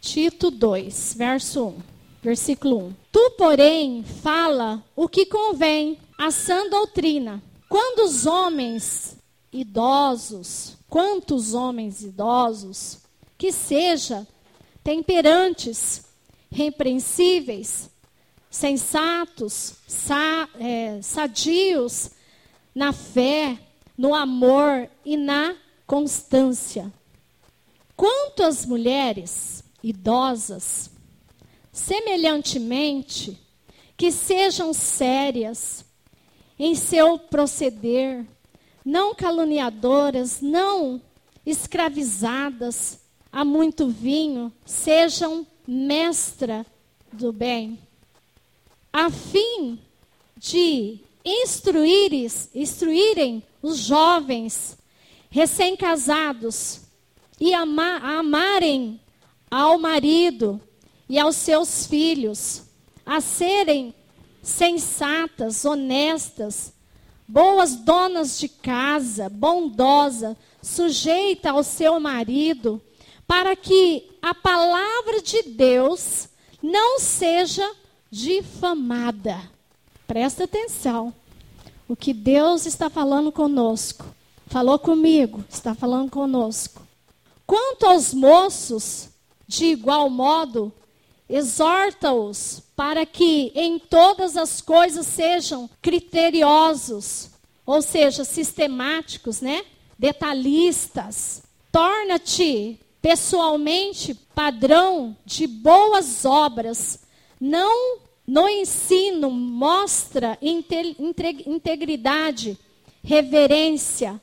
Tito 2, versículo 1. Tu, porém, fala o que convém, a sã doutrina. Quantos homens idosos, que seja temperantes, repreensíveis, sensatos, sadios, na fé, no amor e na constância. Quanto às mulheres idosas, semelhantemente, que sejam sérias em seu proceder, não caluniadoras, não escravizadas a muito vinho, sejam mestra do bem, a fim de instruírem os jovens recém-casados e amarem ao marido e aos seus filhos, a serem sensatas, honestas, boas donas de casa, bondosa, sujeita ao seu marido, para que a palavra de Deus não seja difamada. Presta atenção. O que Deus está falando conosco. Falou comigo, está falando conosco. Quanto aos moços, de igual modo, exorta-os para que em todas as coisas sejam criteriosos, ou seja, sistemáticos, detalhistas. Torna-te pessoalmente padrão de boas obras. Não no ensino mostra integridade, reverência,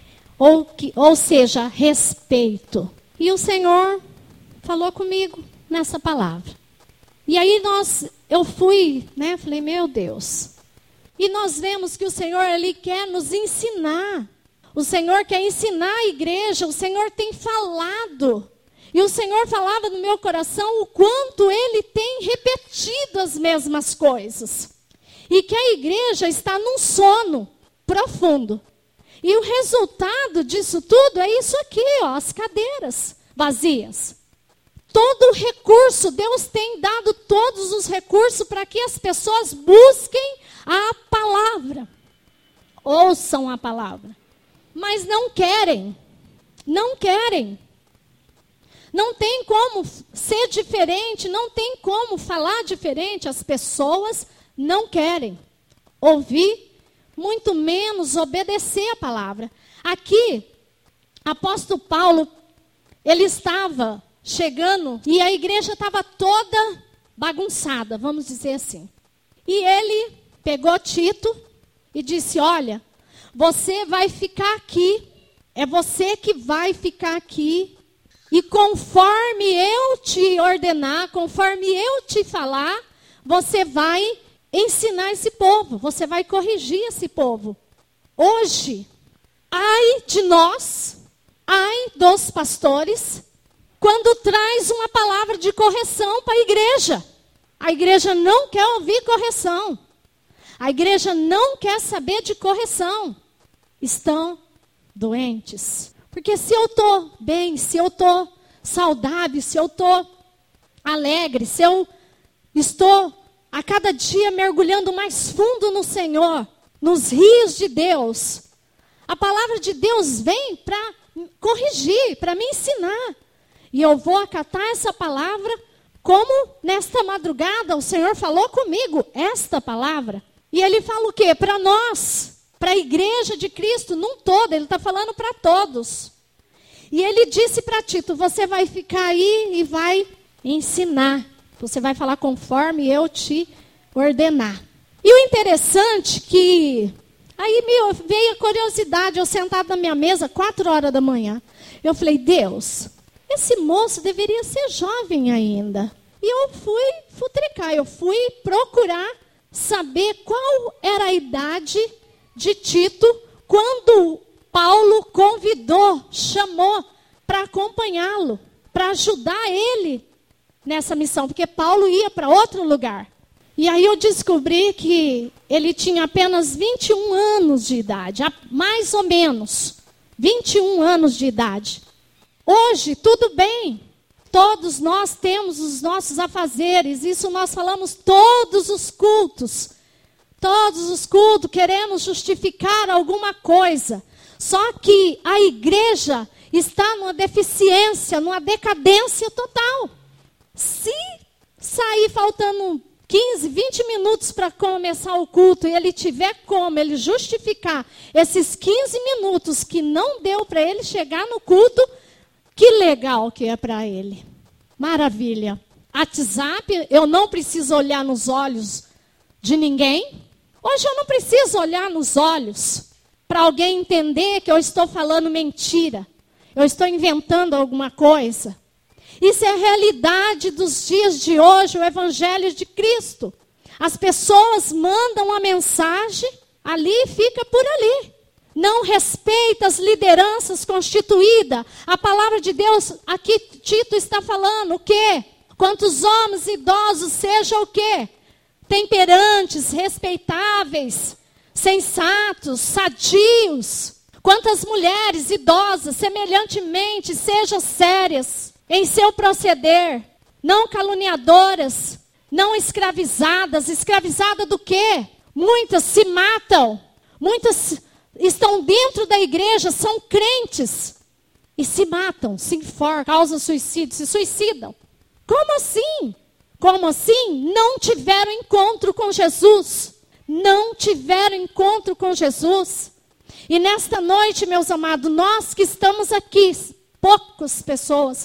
ou seja, respeito. E o Senhor falou comigo nessa palavra. E aí eu fui, falei, meu Deus. E nós vemos que o Senhor, Ele quer nos ensinar. O Senhor quer ensinar a igreja, o Senhor tem falado. E o Senhor falava no meu coração o quanto Ele tem repetido as mesmas coisas. E que a igreja está num sono profundo. E o resultado disso tudo é isso aqui, as cadeiras vazias. Todo o recurso, Deus tem dado todos os recursos para que as pessoas busquem a palavra. Ouçam a palavra. Mas não querem. Não querem. Não tem como ser diferente, não tem como falar diferente. As pessoas não querem ouvir, muito menos obedecer a palavra. Aqui, apóstolo Paulo, ele estava chegando e a igreja estava toda bagunçada, vamos dizer assim. E ele pegou Tito e disse, olha, você vai ficar aqui, é você que vai ficar aqui. E conforme eu te ordenar, conforme eu te falar, você vai ensinar esse povo, você vai corrigir esse povo. Hoje, ai de nós, ai dos pastores, quando traz uma palavra de correção para a igreja. A igreja não quer ouvir correção. A igreja não quer saber de correção. Estão doentes. Porque se eu estou bem, se eu estou saudável, se eu estou alegre, se eu estou a cada dia mergulhando mais fundo no Senhor, nos rios de Deus, a palavra de Deus vem para corrigir, para me ensinar. E eu vou acatar essa palavra como nesta madrugada o Senhor falou comigo, esta palavra. E Ele fala o quê? Para nós. Para a igreja de Cristo, num todo, ele está falando para todos. E ele disse para Tito, você vai ficar aí e vai ensinar. Você vai falar conforme eu te ordenar. E o interessante que, aí me veio a curiosidade, eu sentada na minha mesa, 4 horas da manhã. Eu falei, Deus, esse moço deveria ser jovem ainda. E eu fui futricar, eu fui procurar saber qual era a idade de Tito, quando Paulo convidou, chamou para acompanhá-lo, para ajudar ele nessa missão, porque Paulo ia para outro lugar. E aí eu descobri que ele tinha apenas 21 anos de idade, mais ou menos, 21 anos de idade. Hoje, tudo bem, Todos nós temos os nossos afazeres. Isso nós falamos todos os cultos. Todos os cultos queremos justificar alguma coisa. Só que a igreja está numa deficiência, numa decadência total. Se sair faltando 15, 20 minutos para começar o culto e ele tiver como ele justificar esses 15 minutos que não deu para ele chegar no culto, que legal que é para ele. Maravilha. WhatsApp, eu não preciso olhar nos olhos de ninguém. Hoje eu não preciso olhar nos olhos para alguém entender que eu estou falando mentira. Eu estou inventando alguma coisa. Isso é a realidade dos dias de hoje, o Evangelho de Cristo. As pessoas mandam uma mensagem ali e fica por ali. Não respeita as lideranças constituídas. A palavra de Deus, aqui Tito está falando o quê? Quantos homens idosos sejam o quê? Temperantes, respeitáveis, sensatos, sadios. Quantas mulheres idosas, semelhantemente, sejam sérias em seu proceder, não caluniadoras, não escravizadas. Escravizadas do quê? Muitas se matam, muitas estão dentro da igreja, são crentes e se matam, se enforcam, causam suicídio, se suicidam. Como assim? Como assim? Não tiveram encontro com Jesus. Não tiveram encontro com Jesus. E nesta noite, meus amados, nós que estamos aqui, poucas pessoas,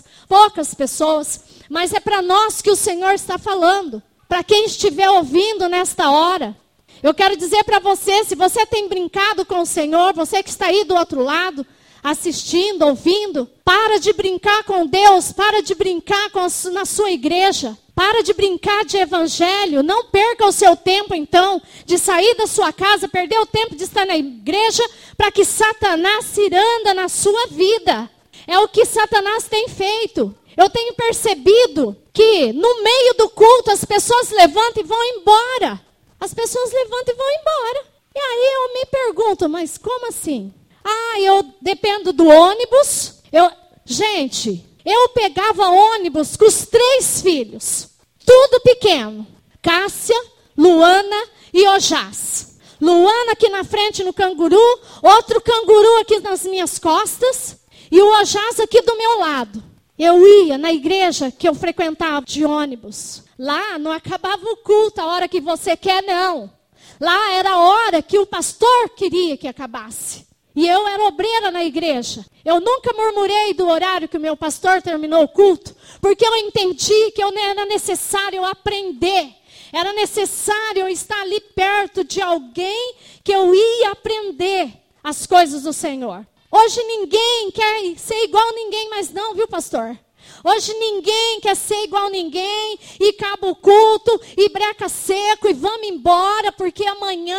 mas é para nós que o Senhor está falando. Para quem estiver ouvindo nesta hora, eu quero dizer para você, se você tem brincado com o Senhor, você que está aí do outro lado, assistindo, ouvindo, para de brincar com Deus, para de brincar na sua igreja. Para de brincar de evangelho, não perca o seu tempo então de sair da sua casa, perder o tempo de estar na igreja para que Satanás ciranda na sua vida. É o que Satanás tem feito. Eu tenho percebido que no meio do culto as pessoas levantam e vão embora. As pessoas levantam e vão embora. E aí eu me pergunto, mas como assim? Eu dependo do ônibus. Gente, eu pegava ônibus com os 3 filhos, tudo pequeno. Cássia, Luana e Ojás. Luana aqui na frente no canguru, outro canguru aqui nas minhas costas e o Ojás aqui do meu lado. Eu ia na igreja que eu frequentava de ônibus. Lá não acabava o culto a hora que você quer, não. Lá era a hora que o pastor queria que acabasse. E eu era obreira na igreja. Eu nunca murmurei do horário que o meu pastor terminou o culto, porque eu entendi que era necessário aprender. Era necessário eu estar ali perto de alguém que eu ia aprender as coisas do Senhor. Hoje ninguém quer ser igual a ninguém mais não, viu, pastor? Hoje ninguém quer ser igual a ninguém e acaba o culto e breca seco e vamos embora porque amanhã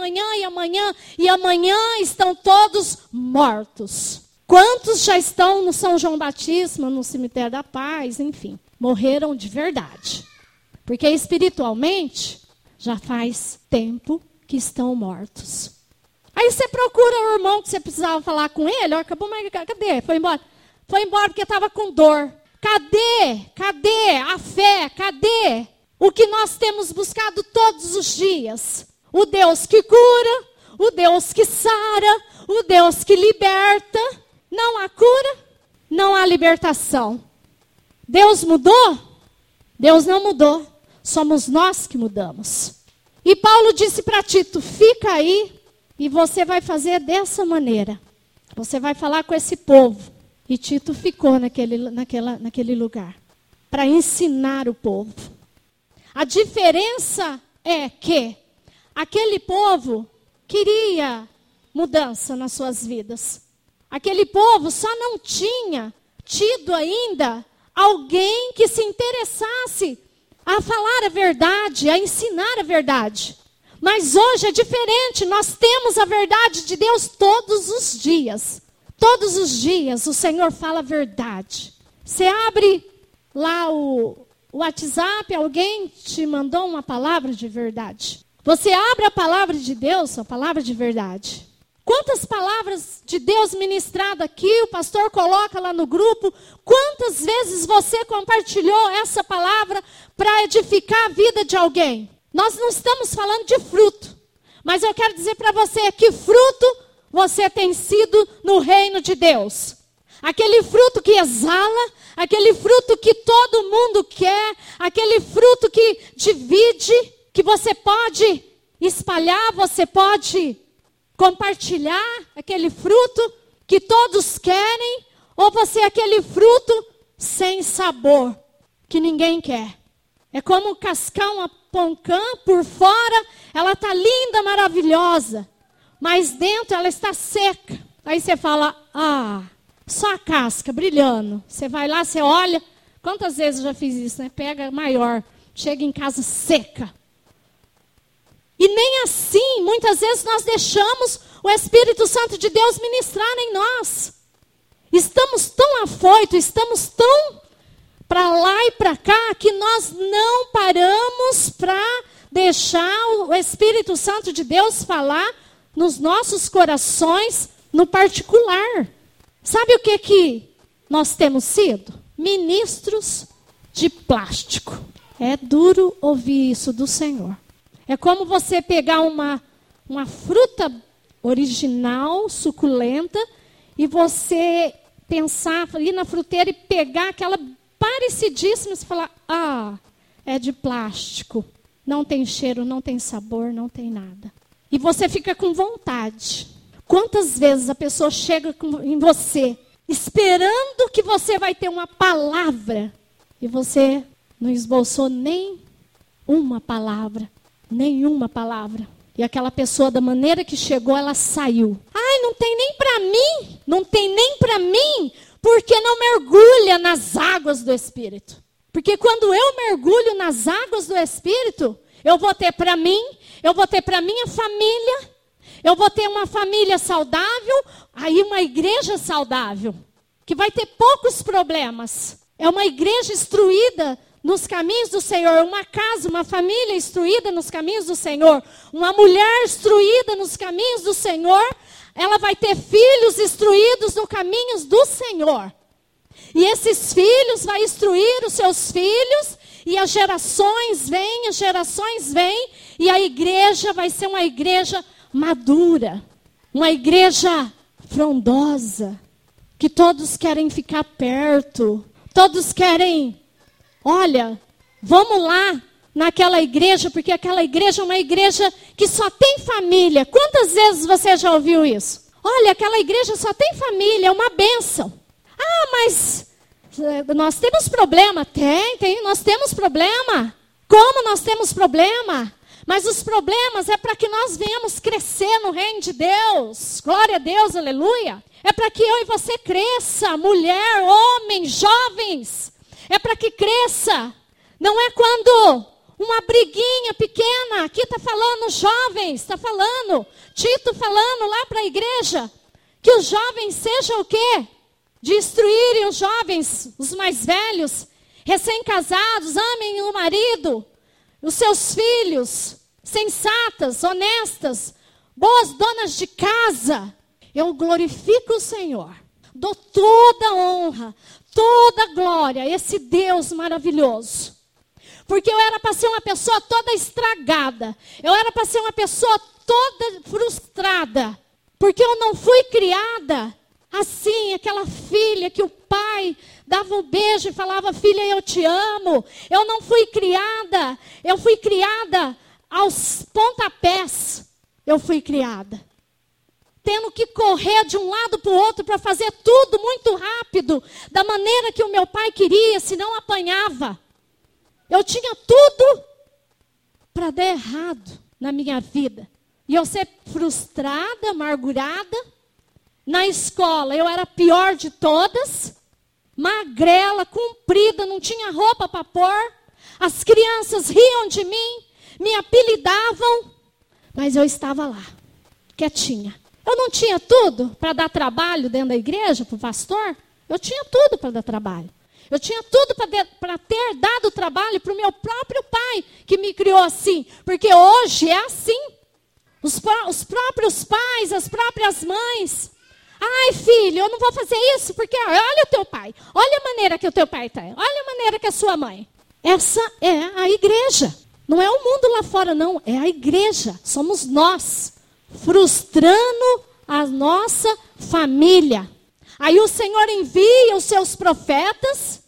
estão todos mortos. Quantos já estão no São João Batista, no Cemitério da Paz, enfim, morreram de verdade. Porque espiritualmente já faz tempo que estão mortos. Aí você procura o irmão que você precisava falar com ele, acabou, mas cadê? Foi embora. Foi embora porque estava com dor. Cadê a fé? Cadê o que nós temos buscado todos os dias? O Deus que cura, o Deus que sara, o Deus que liberta. Não há cura, não há libertação. Deus mudou? Deus não mudou. Somos nós que mudamos. E Paulo disse para Tito, fica aí e você vai fazer dessa maneira. Você vai falar com esse povo. E Tito ficou naquele lugar para ensinar o povo. A diferença é que aquele povo queria mudança nas suas vidas. Aquele povo só não tinha tido ainda alguém que se interessasse a falar a verdade, a ensinar a verdade. Mas hoje é diferente, nós temos a verdade de Deus todos os dias. Todos os dias o Senhor fala a verdade. Você abre lá o WhatsApp, alguém te mandou uma palavra de verdade. Você abre a palavra de Deus, a palavra de verdade. Quantas palavras de Deus ministradas aqui, o pastor coloca lá no grupo. Quantas vezes você compartilhou essa palavra para edificar a vida de alguém? Nós não estamos falando de fruto, mas eu quero dizer para você que fruto você tem sido no reino de Deus. Aquele fruto que exala, aquele fruto que todo mundo quer, aquele fruto que divide, que você pode espalhar, você pode compartilhar, aquele fruto que todos querem, ou você é aquele fruto sem sabor, que ninguém quer. É como cascar uma poncã, por fora ela está linda, maravilhosa, mas dentro ela está seca. Aí você fala, só a casca brilhando. Você vai lá, você olha, quantas vezes eu já fiz isso, né? Pega maior, chega em casa seca. E nem assim, muitas vezes nós deixamos o Espírito Santo de Deus ministrar em nós. Estamos tão afoitos, estamos tão para lá e para cá, que nós não paramos para deixar o Espírito Santo de Deus falar nos nossos corações, no particular. Sabe o que nós temos sido? Ministros de plástico. É duro ouvir isso do Senhor. É como você pegar uma fruta original, suculenta, e você pensar, ir na fruteira e pegar aquela parecidíssima, e falar, é de plástico. Não tem cheiro, não tem sabor, não tem nada. E você fica com vontade. Quantas vezes a pessoa chega em você, esperando que você vai ter uma palavra, e você não esboçou nem uma palavra. Nenhuma palavra. E aquela pessoa, da maneira que chegou, ela saiu. Não tem nem para mim. Não tem nem para mim. Porque não mergulha nas águas do Espírito. Porque quando eu mergulho nas águas do Espírito, eu vou ter para mim, eu vou ter para minha família, eu vou ter uma família saudável, aí uma igreja saudável, que vai ter poucos problemas. É uma igreja instruída nos caminhos do Senhor, uma casa, uma família instruída nos caminhos do Senhor, uma mulher instruída nos caminhos do Senhor, ela vai ter filhos instruídos nos caminhos do Senhor. E esses filhos vão instruir os seus filhos, e as gerações vêm, e a igreja vai ser uma igreja madura, uma igreja frondosa, que todos querem ficar perto, todos querem... Olha, vamos lá naquela igreja, porque aquela igreja é uma igreja que só tem família. Quantas vezes você já ouviu isso? Olha, aquela igreja só tem família, é uma bênção. Mas nós temos problema. Nós temos problema. Como nós temos problema? Mas os problemas é para que nós venhamos crescer no reino de Deus. Glória a Deus, aleluia. É para que eu e você cresça, mulher, homem, jovens. É para que cresça. Não é quando uma briguinha pequena, aqui está falando jovens, está falando, Tito falando lá para a igreja, que os jovens sejam o quê? De instruírem os jovens, os mais velhos, recém-casados, amem o marido, os seus filhos, sensatas, honestas, boas donas de casa. Eu glorifico o Senhor, dou toda a honra, toda a glória a esse Deus maravilhoso. Porque eu era para ser uma pessoa toda estragada. Eu era para ser uma pessoa toda frustrada. Porque eu não fui criada assim, aquela filha que o pai dava um beijo e falava, filha, eu te amo. Eu não fui criada. Eu fui criada aos pontapés. Eu fui criada tendo que correr de um lado para o outro para fazer tudo muito rápido, da maneira que o meu pai queria, senão apanhava. Eu tinha tudo para dar errado na minha vida. E eu ser frustrada, amargurada. Na escola, eu era a pior de todas. Magrela, comprida, não tinha roupa para pôr. As crianças riam de mim, me apelidavam. Mas eu estava lá, quietinha. Eu não tinha tudo para dar trabalho dentro da igreja, para o pastor. Eu tinha tudo para dar trabalho. Eu tinha tudo para ter dado trabalho para o meu próprio pai, que me criou assim. Porque hoje é assim. Os próprios pais, as próprias mães. Ai, filho, eu não vou fazer isso porque olha o teu pai. Olha a maneira que o teu pai está. Olha a maneira que a sua mãe. Essa é a igreja. Não é o mundo lá fora, não. É a igreja. Somos nós. Frustrando a nossa família. Aí o Senhor envia os seus profetas,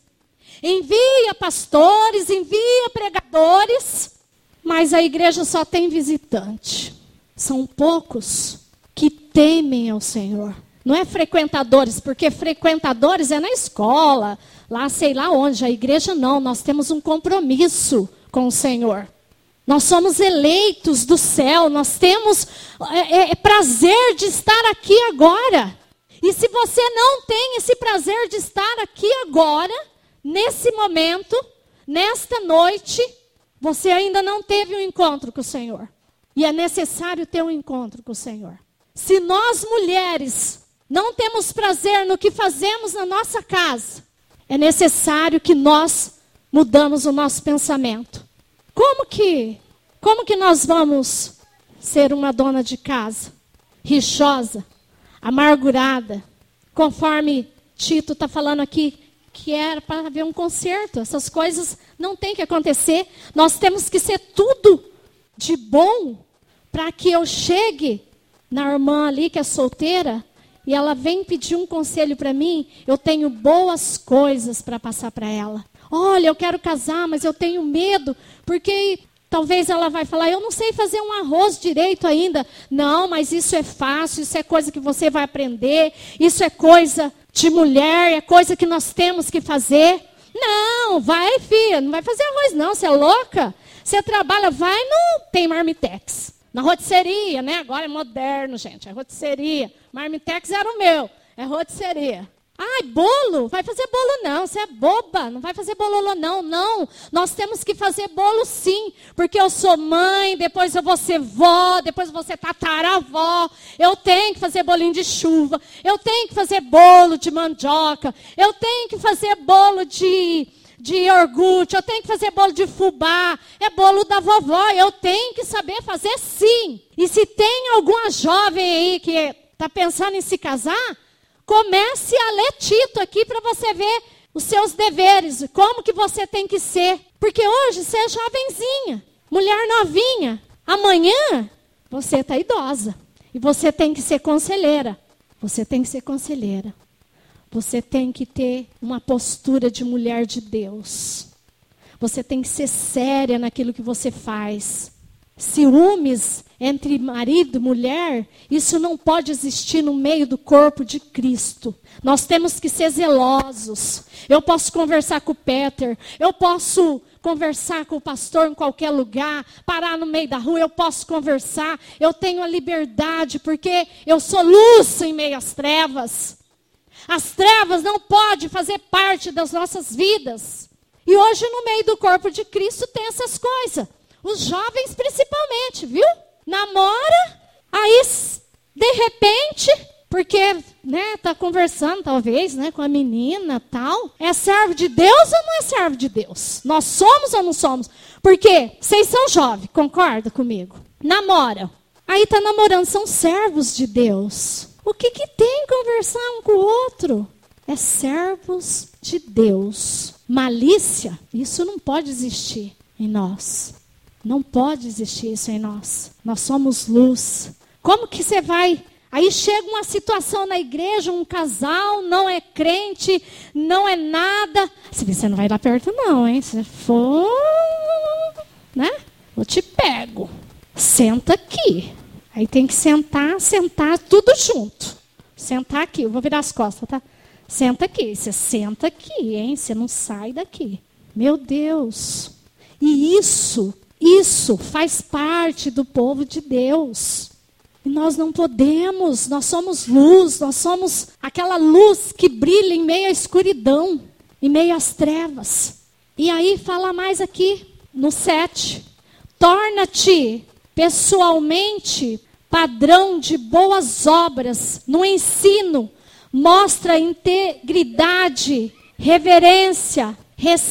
envia pastores, envia pregadores, mas a igreja só tem visitante. São poucos que temem ao Senhor. Não é frequentadores, porque frequentadores é na escola, lá sei lá onde. A igreja não, nós temos um compromisso com o Senhor. Nós somos eleitos do céu, nós temos prazer de estar aqui agora. E se você não tem esse prazer de estar aqui agora, nesse momento, nesta noite, você ainda não teve um encontro com o Senhor. E é necessário ter um encontro com o Senhor. Se nós mulheres não temos prazer no que fazemos na nossa casa, é necessário que nós mudamos o nosso pensamento. Como que nós vamos ser uma dona de casa rixosa, amargurada, conforme Tito está falando aqui, que era para haver um conserto? Essas coisas não tem que acontecer. Nós temos que ser tudo de bom para que eu chegue na irmã ali que é solteira e ela vem pedir um conselho para mim, eu tenho boas coisas para passar para ela. Olha, eu quero casar, mas eu tenho medo, porque talvez ela vai falar, eu não sei fazer um arroz direito ainda. Não, mas isso é fácil, isso é coisa que você vai aprender, isso é coisa de mulher, é coisa que nós temos que fazer. Não, vai, filha, não vai fazer arroz não, você é louca? Você trabalha, vai no... Tem Marmitex. Na rotisseria, né? Agora é moderno, gente, é rotisseria. Marmitex era o meu, é rotisseria. Ai, bolo? Vai fazer bolo não, você é boba, não vai fazer bolo não, não. Nós temos que fazer bolo sim, porque eu sou mãe, depois eu vou ser vó, depois eu vou ser tataravó. Eu tenho que fazer bolinho de chuva, eu tenho que fazer bolo de mandioca, eu tenho que fazer bolo de iogurte, eu tenho que fazer bolo de fubá, é bolo da vovó, eu tenho que saber fazer sim. E se tem alguma jovem aí que está pensando em se casar, comece a ler Tito aqui para você ver os seus deveres, como que você tem que ser. Porque hoje você é jovenzinha, mulher novinha. Amanhã você está idosa e você tem que ser conselheira. Você tem que ser conselheira. Você tem que ter uma postura de mulher de Deus. Você tem que ser séria naquilo que você faz. Ciúmes entre marido e mulher, isso não pode existir no meio do corpo de Cristo. Nós temos que ser zelosos. Eu posso conversar com o Peter, eu posso conversar com o pastor em qualquer lugar, parar no meio da rua, eu posso conversar. Eu tenho a liberdade, porque eu sou luz em meio às trevas. As trevas não podem fazer parte das nossas vidas. E hoje no meio do corpo de Cristo tem essas coisas. Os jovens principalmente, viu? Namora, aí de repente, porque, né, tá conversando talvez, né, com a menina, tal. É servo de Deus ou não é servo de Deus? Nós somos ou não somos? Porque vocês são jovens, concorda comigo? Namora. Aí tá namorando, são servos de Deus. O que tem conversar um com o outro? É servos de Deus. Malícia, isso não pode existir em nós. Não pode existir isso em nós. Nós somos luz. Como que você vai... Aí chega uma situação na igreja, um casal não é crente, não é nada. Você não vai lá perto não, hein? Se for, né? Eu te pego. Senta aqui. Aí tem que sentar tudo junto. Sentar aqui, eu vou virar as costas, tá? Senta aqui, você senta aqui, hein? Você não sai daqui. Meu Deus. E isso faz parte do povo de Deus. E nós não podemos, nós somos luz, nós somos aquela luz que brilha em meio à escuridão, em meio às trevas. E aí fala mais aqui, no 7. Torna-te pessoalmente padrão de boas obras no ensino. Mostra integridade, reverência,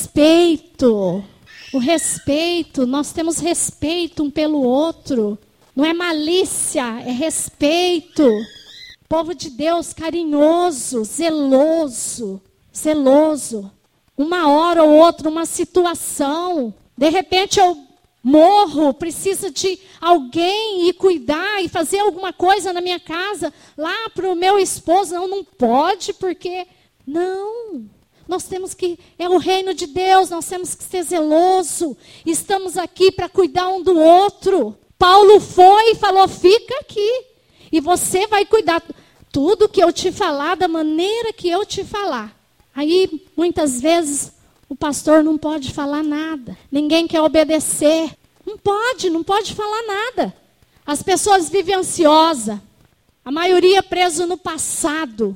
respeito. O respeito, nós temos respeito um pelo outro. não é malícia, é respeito. Povo de Deus carinhoso, zeloso. Uma hora ou outra, uma situação. De repente eu morro, precisa de alguém ir cuidar e fazer alguma coisa na minha casa, lá para o meu esposo. Não pode, porque... Não, nós temos que... É o reino de Deus, nós temos que ser zeloso. Estamos aqui para cuidar um do outro. Paulo foi e falou, fica aqui. E você vai cuidar tudo que eu te falar, da maneira que eu te falar. Aí, muitas vezes... O pastor não pode falar nada. Ninguém quer obedecer. Não pode falar nada. As pessoas vivem ansiosas. A maioria preso no passado.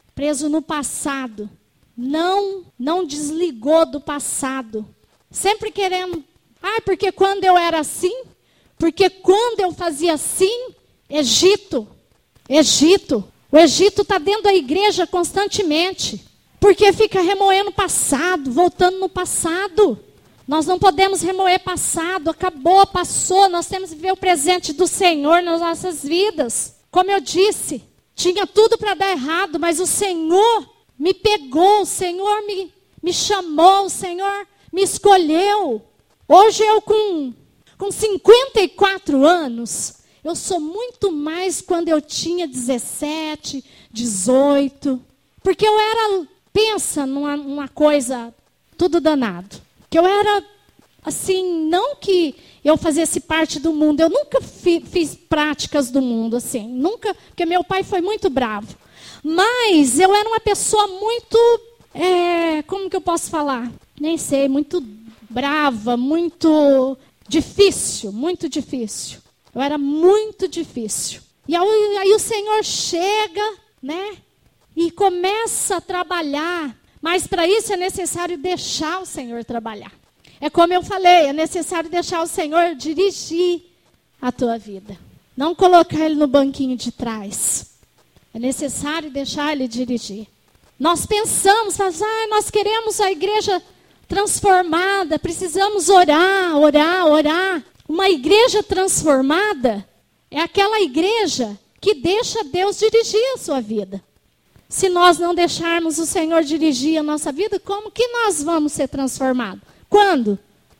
Não desligou do passado. Sempre querendo. Porque quando eu era assim? Porque quando eu fazia assim? Egito. O Egito está dentro da igreja constantemente. Porque fica remoendo o passado, voltando no passado. Nós não podemos remoer passado, acabou, passou. Nós temos que ver o presente do Senhor nas nossas vidas. Como eu disse, tinha tudo para dar errado, mas o Senhor me pegou, o Senhor me chamou, o Senhor me escolheu. Hoje eu com 54 anos, eu sou muito mais quando eu tinha 17, 18. Porque eu era... Pensa numa coisa tudo danado. Que eu era, assim, não que eu fizesse parte do mundo. Eu nunca fiz práticas do mundo, assim. Nunca, porque meu pai foi muito bravo. Mas eu era uma pessoa muito, como que eu posso falar? Nem sei, muito brava, muito difícil. Eu era muito difícil. E aí o Senhor chega, né? E começa a trabalhar. Mas para isso é necessário deixar o Senhor trabalhar. É como eu falei, é necessário deixar o Senhor dirigir a tua vida. Não colocar Ele no banquinho de trás. É necessário deixar Ele dirigir. Nós pensamos, nós queremos a igreja transformada. Precisamos orar. Uma igreja transformada é aquela igreja que deixa Deus dirigir a sua vida. Se nós não deixarmos o Senhor dirigir a nossa vida, como que nós vamos ser transformados? Quando?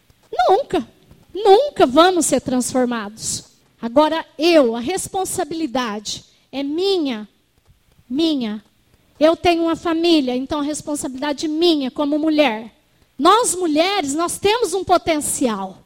Nunca vamos ser transformados. Agora a responsabilidade é minha. Eu tenho uma família, então a responsabilidade minha como mulher. Nós mulheres, nós temos um potencial.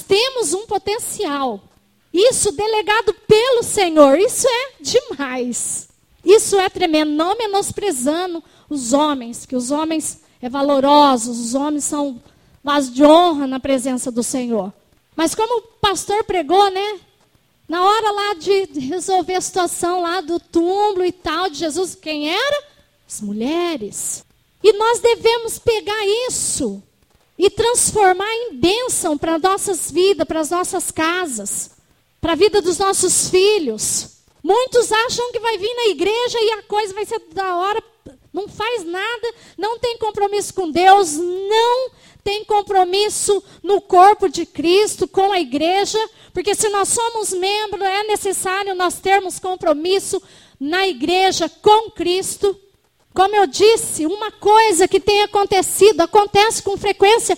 Isso delegado pelo Senhor, isso é demais. Isso é tremendo, não menosprezando os homens, que os homens é valorosos, os homens são vasos de honra na presença do Senhor. Mas como o pastor pregou, né? Na hora lá de resolver a situação lá do túmulo e tal, de Jesus, quem era? As mulheres. E nós devemos pegar isso e transformar em bênção para nossas vidas, para as nossas casas, para a vida dos nossos filhos. Muitos acham que vai vir na igreja e a coisa vai ser da hora, não faz nada, não tem compromisso com Deus, não tem compromisso no corpo de Cristo, com a igreja, porque se nós somos membros, é necessário nós termos compromisso na igreja com Cristo. Como eu disse, uma coisa que tem acontecido, acontece com frequência,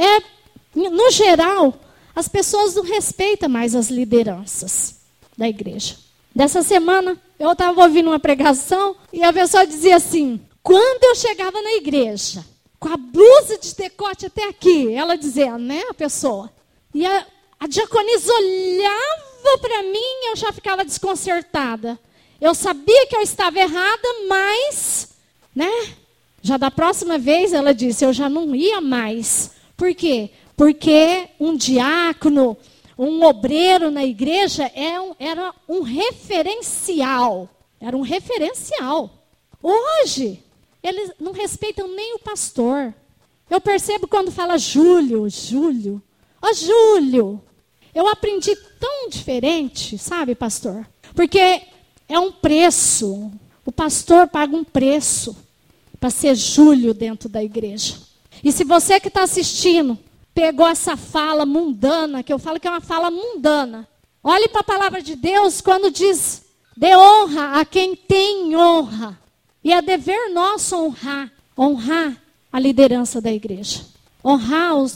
no geral, as pessoas não respeitam mais as lideranças da igreja. Dessa semana, eu estava ouvindo uma pregação e a pessoa dizia assim, quando eu chegava na igreja, com a blusa de decote até aqui, ela dizia, né, a pessoa. E a diaconisa olhava para mim e eu já ficava desconcertada. Eu sabia que eu estava errada, mas, né, já da próxima vez, ela disse, eu já não ia mais. Por quê? Porque um diácono, um obreiro na igreja era um referencial. Era um referencial. Hoje, eles não respeitam nem o pastor. Eu percebo quando fala Júlio. Ó, Júlio. Eu aprendi tão diferente, sabe, pastor? Porque é um preço. O pastor paga um preço para ser Júlio dentro da igreja. E se você que está assistindo pegou essa fala mundana, que eu falo que é uma fala mundana, Olhe para a palavra de Deus quando diz: dê honra a quem tem honra. E é dever nosso honrar a liderança da igreja. Honrar os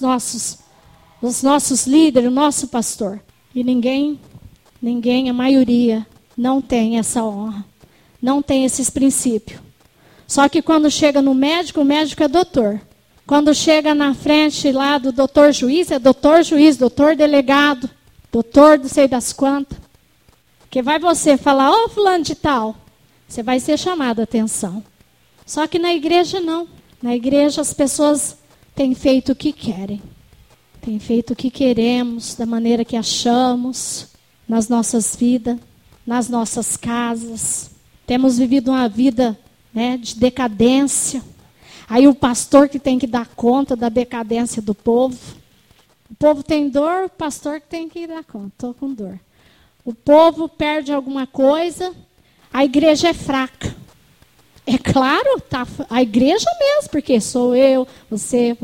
nossos líderes, o nosso pastor. E ninguém, a maioria, não tem essa honra. Não tem esses princípios. Só que quando chega no médico, o médico é doutor. Quando chega na frente lá do doutor juiz, é doutor juiz, doutor delegado, doutor não sei das quantas. Que vai você falar: ô fulano de tal, você vai ser chamado a atenção. Só que na igreja não. Na igreja as pessoas têm feito o que querem. Têm feito o que queremos, da maneira que achamos, nas nossas vidas, nas nossas casas. Temos vivido uma vida, né, de decadência. Aí o pastor que tem que dar conta da decadência do povo. O povo tem dor, o pastor que tem que dar conta. Estou com dor. O povo perde alguma coisa, a igreja é fraca. É claro, tá, a igreja mesmo, porque sou eu, você.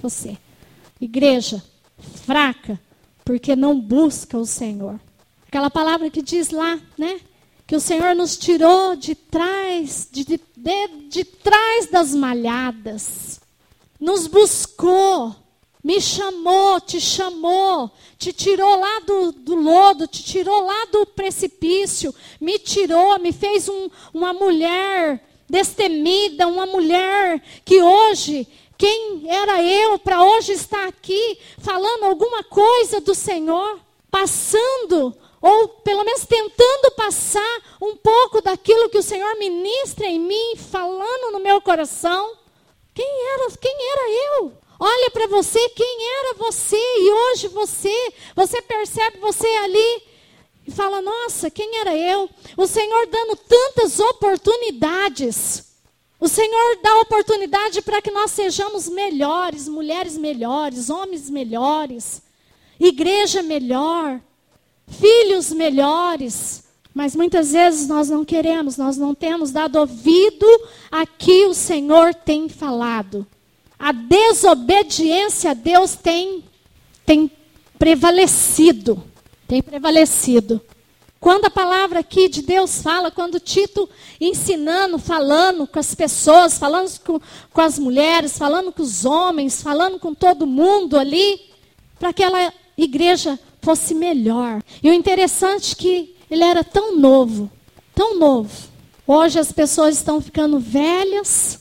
Igreja fraca, porque não busca o Senhor. Aquela palavra que diz lá, né? Que o Senhor nos tirou de trás, de trás das malhadas. Nos buscou, me chamou, te tirou lá do lodo, te tirou lá do precipício, me tirou, me fez uma mulher destemida, uma mulher que hoje, quem era eu para hoje estar aqui falando alguma coisa do Senhor, passando, ou pelo menos tentando passar um pouco daquilo que o Senhor ministra em mim, falando no meu coração. Quem era eu? Olha para você, quem era você e hoje você percebe você ali e fala: nossa, quem era eu? O Senhor dando tantas oportunidades. O Senhor dá oportunidade para que nós sejamos melhores, mulheres melhores, homens melhores, igreja melhor, filhos melhores. Mas muitas vezes nós não queremos, nós não temos dado ouvido a que o Senhor tem falado. A desobediência a Deus tem prevalecido. Tem prevalecido. Quando a palavra aqui de Deus fala, quando Tito ensinando, falando com as pessoas, falando com as mulheres, falando com os homens, falando com todo mundo ali, para que aquela igreja fosse melhor. E o interessante é que ele era tão novo, tão novo. Hoje as pessoas estão ficando velhas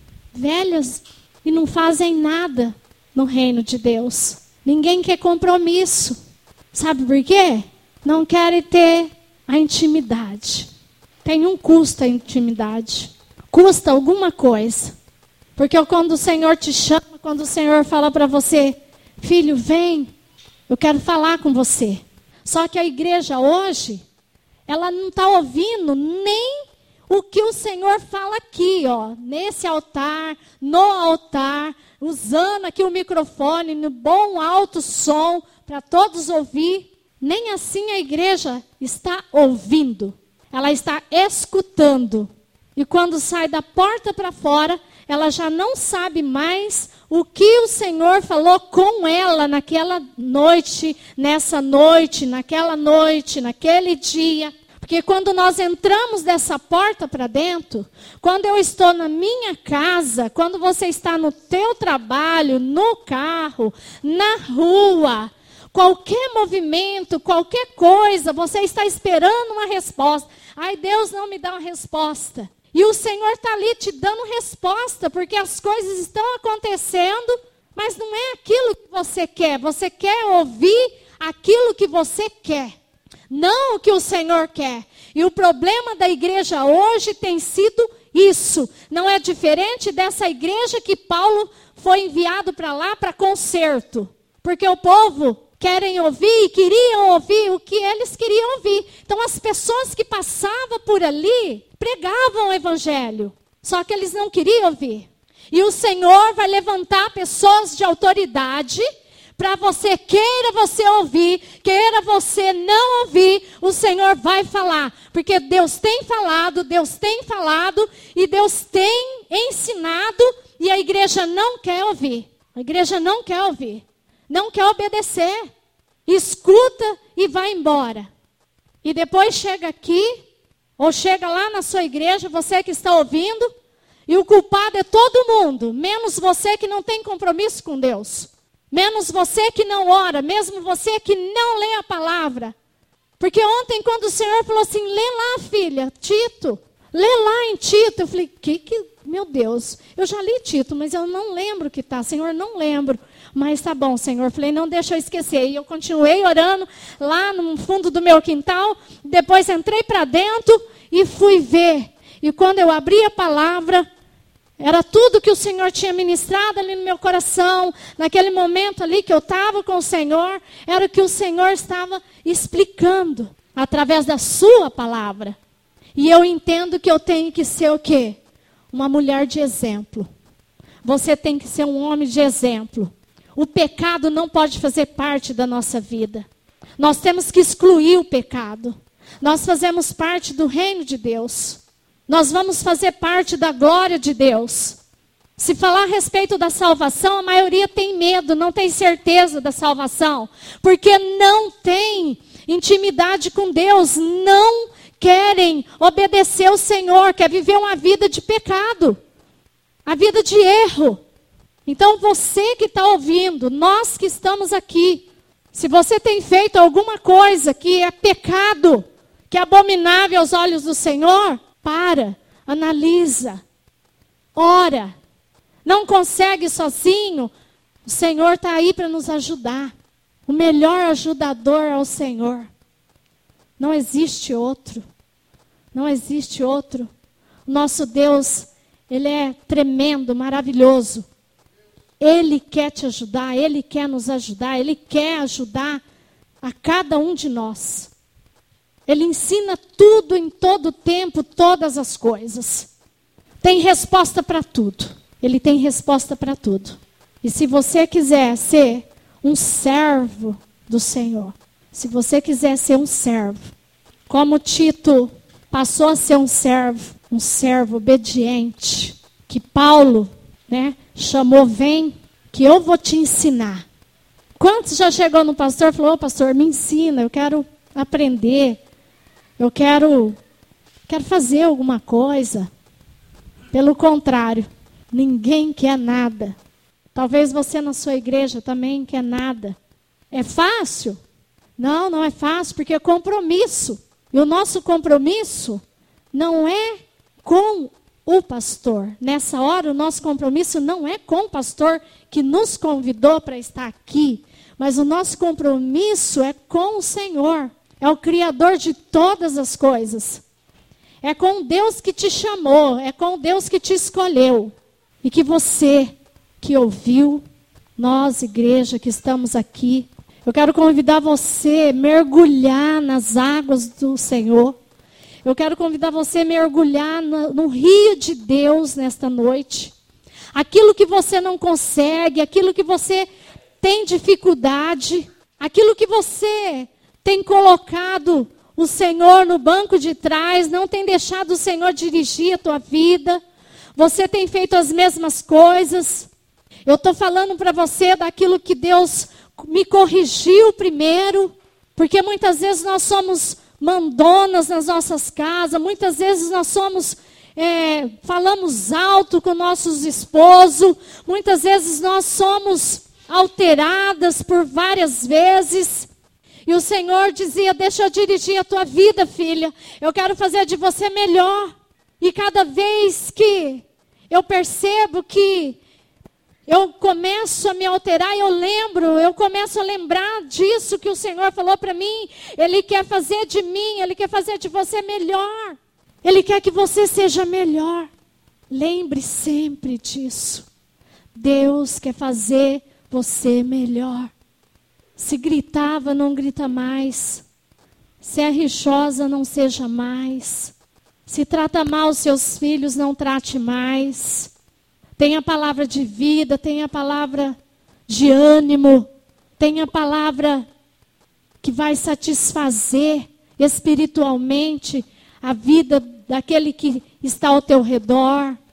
e não fazem nada no reino de Deus. Ninguém quer compromisso. Sabe por quê? Não querem ter a intimidade. Tem um custo a intimidade. Custa alguma coisa. Porque quando o Senhor te chama, quando o Senhor fala para você: filho, vem, eu quero falar com você. Só que a igreja hoje, ela não está ouvindo nem o que o Senhor fala aqui, ó, nesse altar, no altar, usando aqui o microfone, no bom alto som, para todos ouvir. Nem assim a igreja está ouvindo. Ela está escutando. E quando sai da porta para fora, ela já não sabe mais o que o Senhor falou com ela naquela noite, nessa noite, naquela noite, naquele dia. Porque quando nós entramos dessa porta para dentro, quando eu estou na minha casa, quando você está no teu trabalho, no carro, na rua, qualquer movimento, qualquer coisa, você está esperando uma resposta. Ai, Deus não me dá uma resposta. E o Senhor está ali te dando resposta, porque as coisas estão acontecendo, mas não é aquilo que você quer. Você quer ouvir aquilo que você quer, não o que o Senhor quer. E o problema da igreja hoje tem sido isso. Não é diferente dessa igreja que Paulo foi enviado para lá para conserto. Porque o povo querem ouvir e queriam ouvir o que eles queriam ouvir. Então as pessoas que passavam por ali pregavam o evangelho. Só que eles não queriam ouvir. E o Senhor vai levantar pessoas de autoridade para você, queira você ouvir, queira você não ouvir, o Senhor vai falar. Porque Deus tem falado e Deus tem ensinado e a igreja não quer ouvir. A igreja não quer ouvir, não quer obedecer. Escuta e vai embora. e depois chega aqui, ou chega lá na sua igreja, você que está ouvindo, e o culpado é todo mundo, menos você que não tem compromisso com Deus. Menos você que não ora, mesmo você que não lê a palavra. Porque ontem, quando o Senhor falou assim, lê lá, filha, Tito, lê lá em Tito. Eu falei, meu Deus, eu já li Tito, mas eu não lembro o que está. Senhor, não lembro. Mas tá bom, Senhor. Eu falei, não deixa eu esquecer. E eu continuei orando lá no fundo do meu quintal. Depois entrei para dentro e fui ver. E quando eu abri a palavra, era tudo que o Senhor tinha ministrado ali no meu coração. Naquele momento ali que eu estava com o Senhor, era o que o Senhor estava explicando através da sua palavra. E eu entendo que eu tenho que ser o quê? Uma mulher de exemplo. Você tem que ser um homem de exemplo. O pecado não pode fazer parte da nossa vida. Nós temos que excluir o pecado. Nós fazemos parte do reino de Deus. Nós vamos fazer parte da glória de Deus. Se falar a respeito da salvação, a maioria tem medo, não tem certeza da salvação. Porque não tem intimidade com Deus, não querem obedecer ao Senhor, quer viver uma vida de pecado, a vida de erro. Então você que está ouvindo, nós que estamos aqui, se você tem feito alguma coisa que é pecado, que é abominável aos olhos do Senhor, analisa, ora. Não consegue sozinho, o Senhor está aí para nos ajudar. O melhor ajudador é o Senhor. Não existe outro. Não existe outro. O nosso Deus, Ele é tremendo, maravilhoso. Ele quer te ajudar, Ele quer nos ajudar, Ele quer ajudar a cada um de nós. Ele ensina tudo em todo tempo, todas as coisas. Tem resposta para tudo. Ele tem resposta para tudo. E se você quiser ser um servo do Senhor, se você quiser ser um servo, como Tito passou a ser um servo obediente, que Paulo, chamou, vem, que eu vou te ensinar. Quantos já chegou no pastor e falou, ô pastor, me ensina, eu quero aprender, eu quero fazer alguma coisa. Pelo contrário, ninguém quer nada. Talvez você na sua igreja também quer nada. É fácil? Não, não é fácil, porque é compromisso. E o nosso compromisso não é com o pastor. Nessa hora, o nosso compromisso não é com o pastor que nos convidou para estar aqui. Mas o nosso compromisso é com o Senhor. É o Criador de todas as coisas. É com Deus que te chamou. É com Deus que te escolheu. E que você que ouviu, nós, igreja, que estamos aqui, eu quero convidar você a mergulhar nas águas do Senhor. Eu quero convidar você a mergulhar no rio de Deus nesta noite. Aquilo que você não consegue, aquilo que você tem dificuldade, aquilo que você tem colocado o Senhor no banco de trás, não tem deixado o Senhor dirigir a tua vida. Você tem feito as mesmas coisas. Eu estou falando para você daquilo que Deus me corrigiu primeiro. Porque muitas vezes nós somos mandonas nas nossas casas. Muitas vezes nós falamos alto com nossos esposos. Muitas vezes nós somos alteradas por várias vezes. E o Senhor dizia, deixa eu dirigir a tua vida, filha. Eu quero fazer de você melhor. E cada vez que eu percebo que eu começo a me alterar, eu começo a lembrar disso que o Senhor falou para mim. Ele quer fazer de mim, Ele quer fazer de você melhor. Ele quer que você seja melhor. Lembre sempre disso. Deus quer fazer você melhor. Se gritava, não grita mais. Se é rixosa, não seja mais. Se trata mal os seus filhos, não trate mais. Tenha a palavra de vida, tenha a palavra de ânimo, tenha a palavra que vai satisfazer espiritualmente a vida daquele que está ao teu redor.